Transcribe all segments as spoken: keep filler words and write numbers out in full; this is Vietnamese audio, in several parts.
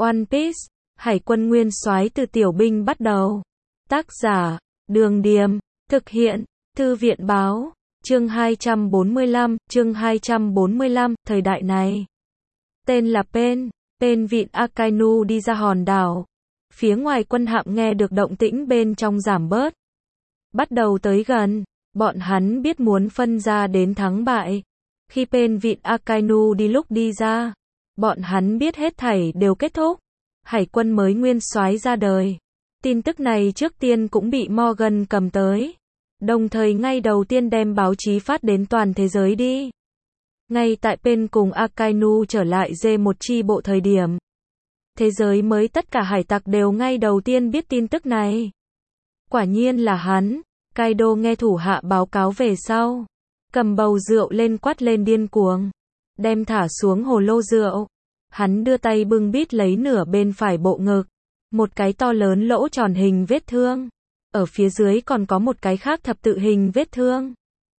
One Piece, Hải quân nguyên soái từ tiểu binh bắt đầu. Tác giả, Đường Điềm, thực hiện, Thư viện Báo, chương hai trăm bốn mươi lăm, chương hai trăm bốn mươi lăm, thời đại này. Tên là Pain, Pain vịn Akainu đi ra hòn đảo. Phía ngoài quân hạm nghe được động tĩnh bên trong giảm bớt. Bắt đầu tới gần, bọn hắn biết muốn phân ra đến thắng bại. Khi Pain vịn Akainu đi lúc đi ra, bọn hắn biết hết thảy đều kết thúc. Hải quân mới nguyên soái ra đời. Tin tức này trước tiên cũng bị Morgan cầm tới. Đồng thời ngay đầu tiên đem báo chí phát đến toàn thế giới đi. Ngay tại Pain cùng Akainu trở lại dê một chi bộ thời điểm. Thế giới mới tất cả hải tặc đều ngay đầu tiên biết tin tức này. Quả nhiên là hắn. Kaido nghe thủ hạ báo cáo về sau. Cầm bầu rượu lên quát lên điên cuồng. Đem thả xuống hồ lô rượu. Hắn đưa tay bưng bít lấy nửa bên phải bộ ngực. Một cái to lớn lỗ tròn hình vết thương. Ở phía dưới còn có một cái khác thập tự hình vết thương.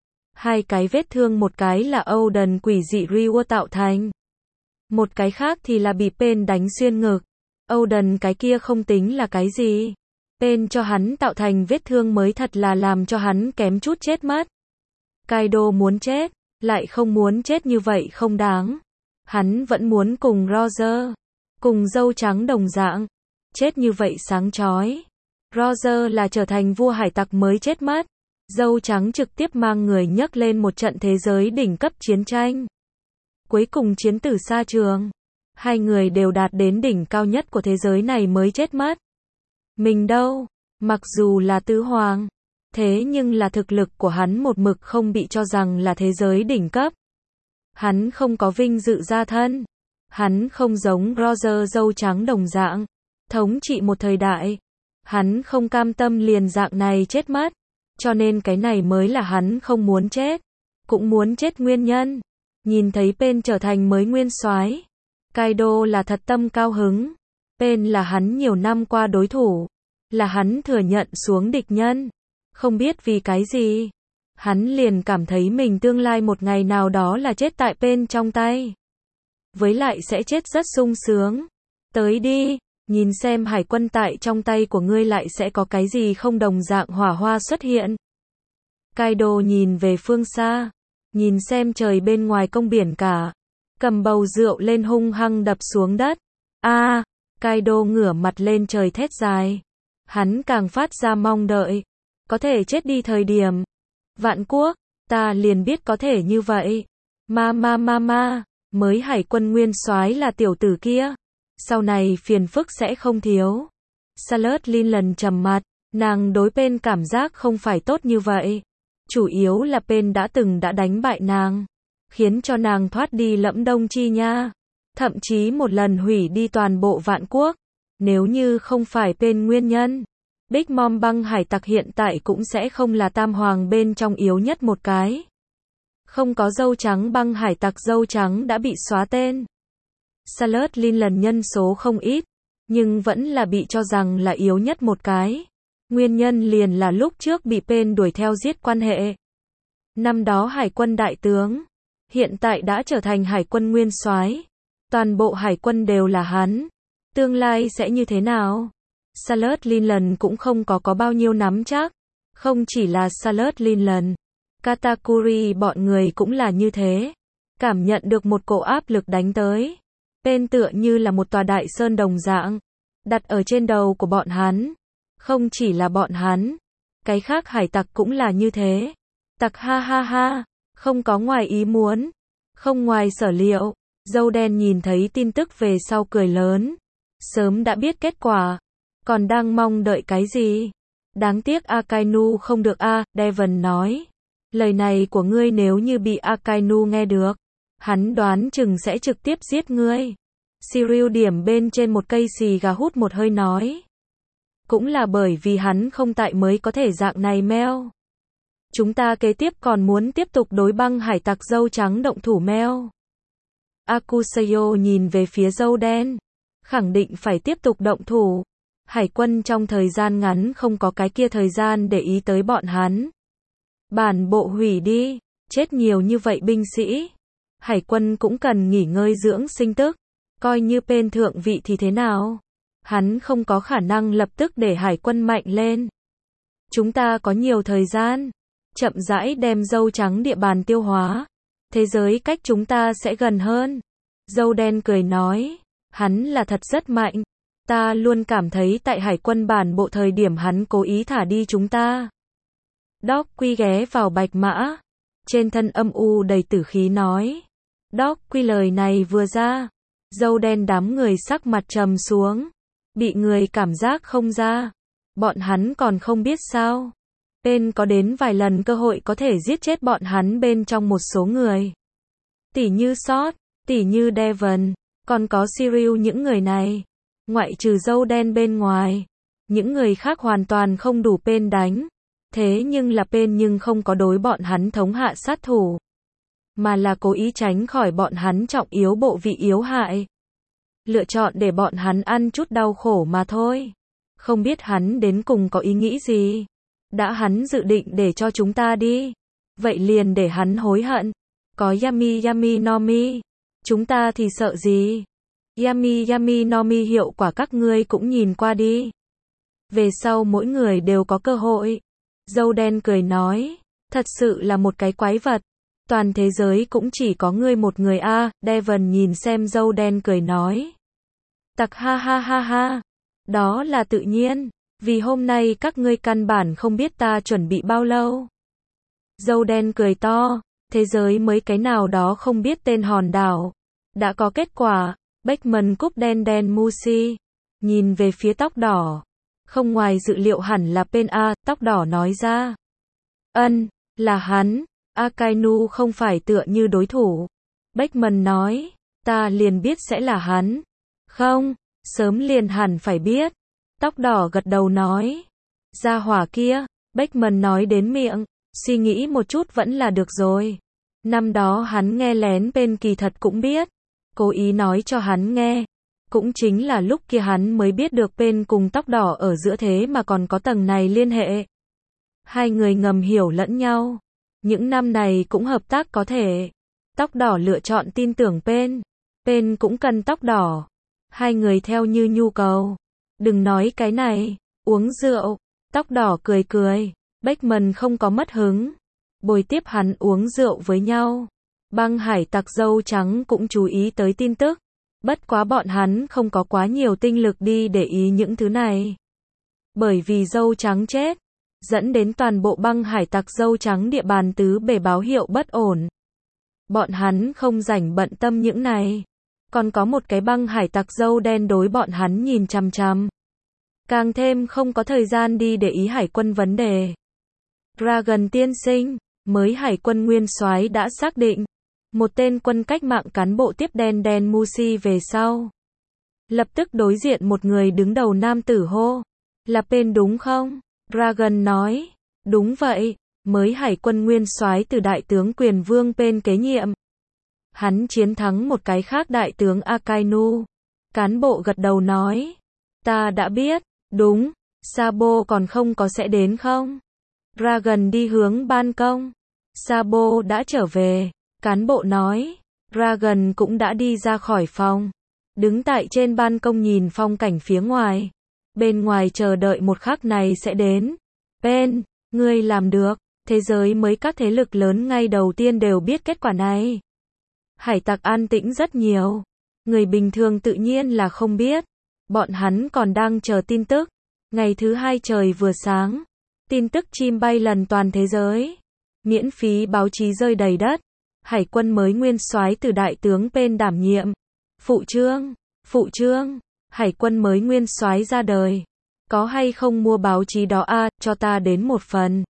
Hai cái vết thương, một cái là Oden quỷ dị Ryuo tạo thành. Một cái khác thì là bị Pain đánh xuyên ngực. Oden cái kia không tính là cái gì. Pain cho hắn tạo thành vết thương mới thật là làm cho hắn kém chút chết mất. Kaido muốn chết, lại không muốn chết như vậy không đáng. Hắn vẫn muốn cùng Roger, cùng dâu trắng đồng dạng, chết như vậy sáng chói. Roger là trở thành vua hải tặc mới chết mất. Dâu trắng trực tiếp mang người nhấc lên một trận thế giới đỉnh cấp chiến tranh. Cuối cùng chiến tử xa trường. Hai người đều đạt đến đỉnh cao nhất của thế giới này mới chết mất. Mình đâu, mặc dù là tứ hoàng, thế nhưng là thực lực của hắn một mực không bị cho rằng là thế giới đỉnh cấp. Hắn không có vinh dự gia thân. Hắn không giống Roger dâu trắng đồng dạng, thống trị một thời đại. Hắn không cam tâm liền dạng này chết mất. Cho nên cái này mới là hắn không muốn chết. Cũng muốn chết nguyên nhân. Nhìn thấy Pain trở thành mới nguyên soái, Kaido là thật tâm cao hứng. Pain là hắn nhiều năm qua đối thủ. Là hắn thừa nhận xuống địch nhân. Không biết vì cái gì. Hắn liền cảm thấy mình tương lai một ngày nào đó là chết tại Pain trong tay. Với lại sẽ chết rất sung sướng. Tới đi, nhìn xem hải quân tại trong tay của ngươi lại sẽ có cái gì không đồng dạng hỏa hoa xuất hiện. Kaido nhìn về phương xa. Nhìn xem trời bên ngoài công biển cả. Cầm bầu rượu lên hung hăng đập xuống đất. A, à, Kaido ngửa mặt lên trời thét dài. Hắn càng phát ra mong đợi. Có thể chết đi thời điểm. Vạn quốc, ta liền biết có thể như vậy. Ma ma ma ma, mới hải quân nguyên soái là tiểu tử kia. Sau này phiền phức sẽ không thiếu. Charlotte Lincoln trầm mặt, nàng đối Pain cảm giác không phải tốt như vậy. Chủ yếu là Pain đã từng đã đánh bại nàng. Khiến cho nàng thoát đi Lẫm Đông Chi Nha. Thậm chí một lần hủy đi toàn bộ vạn quốc. Nếu như không phải Pain nguyên nhân, Big Mom băng hải tặc hiện tại cũng sẽ không là tam hoàng bên trong yếu nhất một cái. Không có dâu trắng băng hải tặc, dâu trắng đã bị xóa tên. Charlotte Lincoln nhân số không ít, nhưng vẫn là bị cho rằng là yếu nhất một cái. Nguyên nhân liền là lúc trước bị Pain đuổi theo giết quan hệ. Năm đó hải quân đại tướng, hiện tại đã trở thành hải quân nguyên soái. Toàn bộ hải quân đều là hắn. Tương lai sẽ như thế nào? Charlotte Lincoln cũng không có có bao nhiêu nắm chắc. Không chỉ là Charlotte Lincoln, Katakuri bọn người cũng là như thế. Cảm nhận được một cỗ áp lực đánh tới. Pain tựa như là một tòa đại sơn đồng dạng, đặt ở trên đầu của bọn hắn. Không chỉ là bọn hắn, cái khác hải tặc cũng là như thế. Tặc ha ha ha, không có ngoài ý muốn, không ngoài sở liệu. Dâu đen nhìn thấy tin tức về sau cười lớn. Sớm đã biết kết quả, còn đang mong đợi cái gì? Đáng tiếc Akainu không được a, Devon nói. Lời này của ngươi nếu như bị Akainu nghe được, hắn đoán chừng sẽ trực tiếp giết ngươi. Shiryu điểm bên trên một cây xì gà hút một hơi nói. Cũng là bởi vì hắn không tại mới có thể dạng này meo. Chúng ta kế tiếp còn muốn tiếp tục đối băng hải tặc dâu trắng động thủ meo. Akusayo nhìn về phía dâu đen. Khẳng định phải tiếp tục động thủ. Hải quân trong thời gian ngắn không có cái kia thời gian để ý tới bọn hắn. Bản bộ hủy đi. Chết nhiều như vậy binh sĩ. Hải quân cũng cần nghỉ ngơi dưỡng sinh tức. Coi như Pen thượng vị thì thế nào? Hắn không có khả năng lập tức để hải quân mạnh lên. Chúng ta có nhiều thời gian. Chậm rãi đem dâu trắng địa bàn tiêu hóa. Thế giới cách chúng ta sẽ gần hơn. Dâu đen cười nói. Hắn là thật rất mạnh. Ta luôn cảm thấy tại hải quân bản bộ thời điểm hắn cố ý thả đi chúng ta. Doc Quy ghé vào bạch mã. Trên thân âm u đầy tử khí nói. Doc Quy lời này vừa ra. Dâu đen đám người sắc mặt trầm xuống. Bị người cảm giác không ra. Bọn hắn còn không biết sao. Pen có đến vài lần cơ hội có thể giết chết bọn hắn bên trong một số người. Tỉ như Sot, tỉ như Devon, còn có Cyril những người này. Ngoại trừ dâu đen bên ngoài. Những người khác hoàn toàn không đủ Pen đánh. Thế nhưng là Pen nhưng không có đối bọn hắn thống hạ sát thủ. Mà là cố ý tránh khỏi bọn hắn trọng yếu bộ vị yếu hại. Lựa chọn để bọn hắn ăn chút đau khổ mà thôi. Không biết hắn đến cùng có ý nghĩ gì. Đã hắn dự định để cho chúng ta đi. Vậy liền để hắn hối hận. Có Yami Yami Nomi. Chúng ta thì sợ gì? Yami Yami Nomi hiệu quả các ngươi cũng nhìn qua đi. Về sau mỗi người đều có cơ hội. Dâu đen cười nói. Thật sự là một cái quái vật. Toàn thế giới cũng chỉ có ngươi một người a. À, Devon nhìn xem dâu đen cười nói. Tặc ha ha ha ha. Đó là tự nhiên. Vì hôm nay các ngươi căn bản không biết ta chuẩn bị bao lâu. Dâu đen cười to. Thế giới mới cái nào đó không biết tên hòn đảo. Đã có kết quả. Beckman cúp đen đen Musi. Nhìn về phía tóc đỏ. Không ngoài dự liệu hẳn là Pen A. Tóc đỏ nói ra. Ân, là hắn. Akainu không phải tựa như đối thủ. Beckman nói. Ta liền biết sẽ là hắn. Không, sớm liền hẳn phải biết. Tóc đỏ gật đầu nói. Gia hỏa kia. Beckman nói đến miệng. Suy nghĩ một chút vẫn là được rồi. Năm đó hắn nghe lén Pen kỳ thật cũng biết. Cố ý nói cho hắn nghe. Cũng chính là lúc kia hắn mới biết được Pen cùng tóc đỏ ở giữa thế mà còn có tầng này liên hệ. Hai người ngầm hiểu lẫn nhau. Những năm này cũng hợp tác có thể. Tóc đỏ lựa chọn tin tưởng Pen. Pen cũng cần tóc đỏ. Hai người theo như nhu cầu. Đừng nói cái này. Uống rượu. Tóc đỏ cười cười. Beckman không có mất hứng. Bồi tiếp hắn uống rượu với nhau. Băng hải tặc dâu trắng cũng chú ý tới tin tức. Bất quá bọn hắn không có quá nhiều tinh lực đi để ý những thứ này. Bởi vì dâu trắng chết. Dẫn đến toàn bộ băng hải tặc dâu trắng địa bàn tứ bề báo hiệu bất ổn. Bọn hắn không rảnh bận tâm những này. Còn có một cái băng hải tặc dâu đen đối bọn hắn nhìn chằm chằm. Càng thêm không có thời gian đi để ý hải quân vấn đề. Dragon tiên sinh, mới hải quân nguyên soái đã xác định. Một tên quân cách mạng cán bộ tiếp đen đen Musi về sau. Lập tức đối diện một người đứng đầu nam tử hô. Là Pen đúng không? Dragon nói. Đúng vậy, mới hải quân nguyên soái từ đại tướng quyền vương Pen kế nhiệm. Hắn chiến thắng một cái khác đại tướng Akainu. Cán bộ gật đầu nói. Ta đã biết, đúng, Sabo còn không có sẽ đến không? Dragon đi hướng ban công. Sabo đã trở về. Cán bộ nói. Dragon cũng đã đi ra khỏi phòng. Đứng tại trên ban công nhìn phong cảnh phía ngoài. Bên ngoài chờ đợi một khắc này sẽ đến. Pen, ngươi làm được. Thế giới mới các thế lực lớn ngay đầu tiên đều biết kết quả này. Hải tặc an tĩnh rất nhiều. Người bình thường tự nhiên là không biết. Bọn hắn còn đang chờ tin tức. Ngày thứ hai trời vừa sáng. Tin tức chim bay lần toàn thế giới. Miễn phí báo chí rơi đầy đất. Hải quân mới nguyên soái từ đại tướng Pen đảm nhiệm. Phụ trương, phụ trương, hải quân mới nguyên soái ra đời. Có hay không mua báo chí đó a, à, cho ta đến một phần.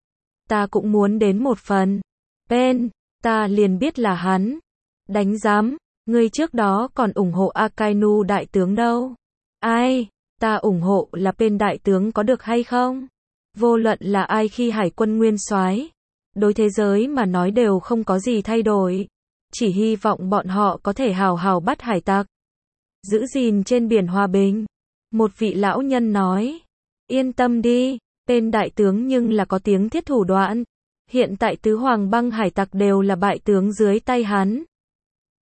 Ta cũng muốn đến một phần. Pen, ta liền biết là hắn. Đánh giám, ngươi trước đó còn ủng hộ Akainu đại tướng đâu. Ai, ta ủng hộ là Pen đại tướng có được hay không? Vô luận là ai khi hải quân nguyên soái, đối thế giới mà nói đều không có gì thay đổi. Chỉ hy vọng bọn họ có thể hào hào bắt hải tặc. Giữ gìn trên biển hòa bình. Một vị lão nhân nói. Yên tâm đi, Pen đại tướng nhưng là có tiếng thiết thủ đoạn. Hiện tại tứ hoàng băng hải tặc đều là bại tướng dưới tay hắn.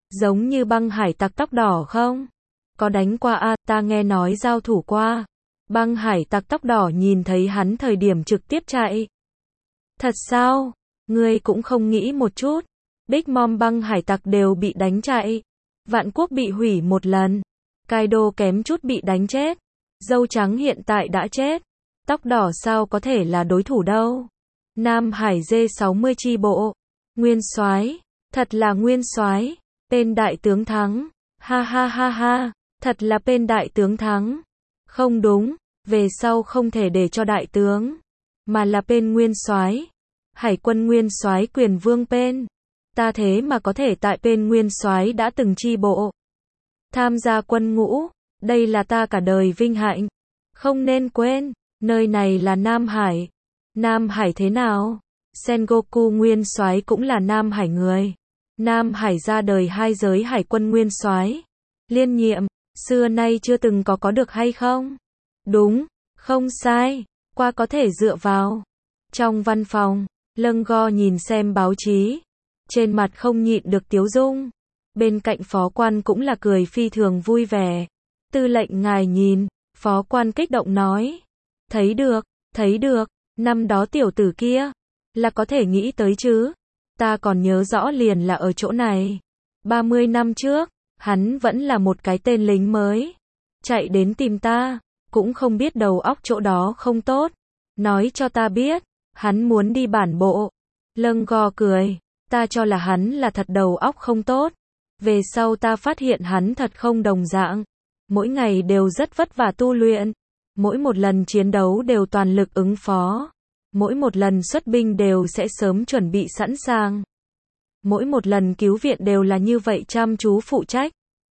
Giống như băng hải tặc tóc đỏ không? Có đánh qua a, à, ta nghe nói giao thủ qua. Băng hải tặc tóc đỏ nhìn thấy hắn thời điểm trực tiếp chạy. Thật sao? Ngươi cũng không nghĩ một chút. Big Mom băng hải tặc đều bị đánh chạy. Vạn quốc bị hủy một lần. Kaido kém chút bị đánh chết. Dâu trắng hiện tại đã chết. Tóc đỏ sao có thể là đối thủ đâu. Nam Hải G sáu mươi chi bộ. Nguyên soái, thật là nguyên soái. Tên đại tướng thắng. Ha ha ha ha, thật là tên đại tướng thắng. Không đúng, về sau không thể để cho đại tướng, mà là tên nguyên soái. Hải quân nguyên soái quyền vương tên. Ta thế mà có thể tại tên nguyên soái đã từng chi bộ. Tham gia quân ngũ, đây là ta cả đời vinh hạnh. Không nên quên, nơi này là Nam Hải. Nam Hải thế nào? Sengoku nguyên soái cũng là Nam Hải người. Nam Hải ra đời hai giới hải quân nguyên soái. Liên nhiệm, xưa nay chưa từng có có được hay không? Đúng, không sai, qua có thể dựa vào. Trong văn phòng, Lâng Go nhìn xem báo chí, trên mặt không nhịn được tiếu dung. Bên cạnh phó quan cũng là cười phi thường vui vẻ. Tư lệnh ngài nhìn, phó quan kích động nói. Thấy được, thấy được, năm đó tiểu tử kia, là có thể nghĩ tới chứ. Ta còn nhớ rõ liền là ở chỗ này. ba mươi năm trước, hắn vẫn là một cái tên lính mới. Chạy đến tìm ta, cũng không biết đầu óc chỗ đó không tốt. Nói cho ta biết, hắn muốn đi bản bộ. Lâng Go cười, ta cho là hắn là thật đầu óc không tốt. Về sau ta phát hiện hắn thật không đồng dạng. Mỗi ngày đều rất vất vả tu luyện. Mỗi một lần chiến đấu đều toàn lực ứng phó. Mỗi một lần xuất binh đều sẽ sớm chuẩn bị sẵn sàng. Mỗi một lần cứu viện đều là như vậy chăm chú phụ trách.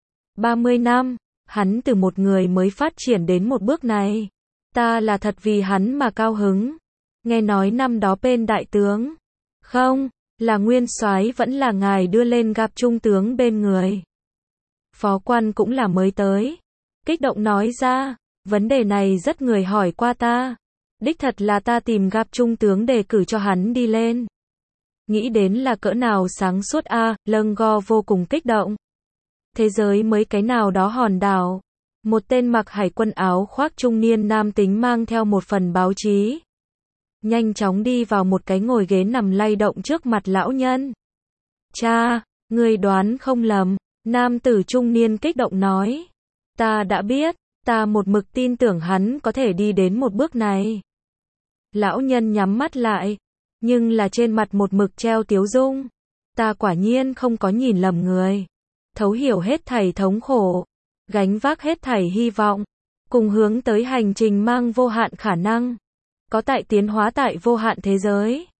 ba mươi năm, hắn từ một người mới phát triển đến một bước này. Ta là thật vì hắn mà cao hứng. Nghe nói năm đó bên đại tướng. Không, là nguyên soái vẫn là ngài đưa lên gặp trung tướng bên người. Phó quan cũng là mới tới. Kích động nói ra, vấn đề này rất người hỏi qua ta. Đích thật là ta tìm gặp trung tướng đề cử cho hắn đi lên. Nghĩ đến là cỡ nào sáng suốt a, à, Lâng Go vô cùng kích động. Thế giới mới cái nào đó hòn đảo. Một tên mặc hải quân áo khoác trung niên nam tính mang theo một phần báo chí. Nhanh chóng đi vào một cái ngồi ghế nằm lay động trước mặt lão nhân. Cha, người đoán không lầm, nam tử trung niên kích động nói. Ta đã biết, ta một mực tin tưởng hắn có thể đi đến một bước này. Lão nhân nhắm mắt lại, nhưng là trên mặt một mực treo tiếu dung. Ta quả nhiên không có nhìn lầm người. Thấu hiểu hết thảy thống khổ, gánh vác hết thảy hy vọng, cùng hướng tới hành trình mang vô hạn khả năng. Có tại tiến hóa tại vô hạn thế giới.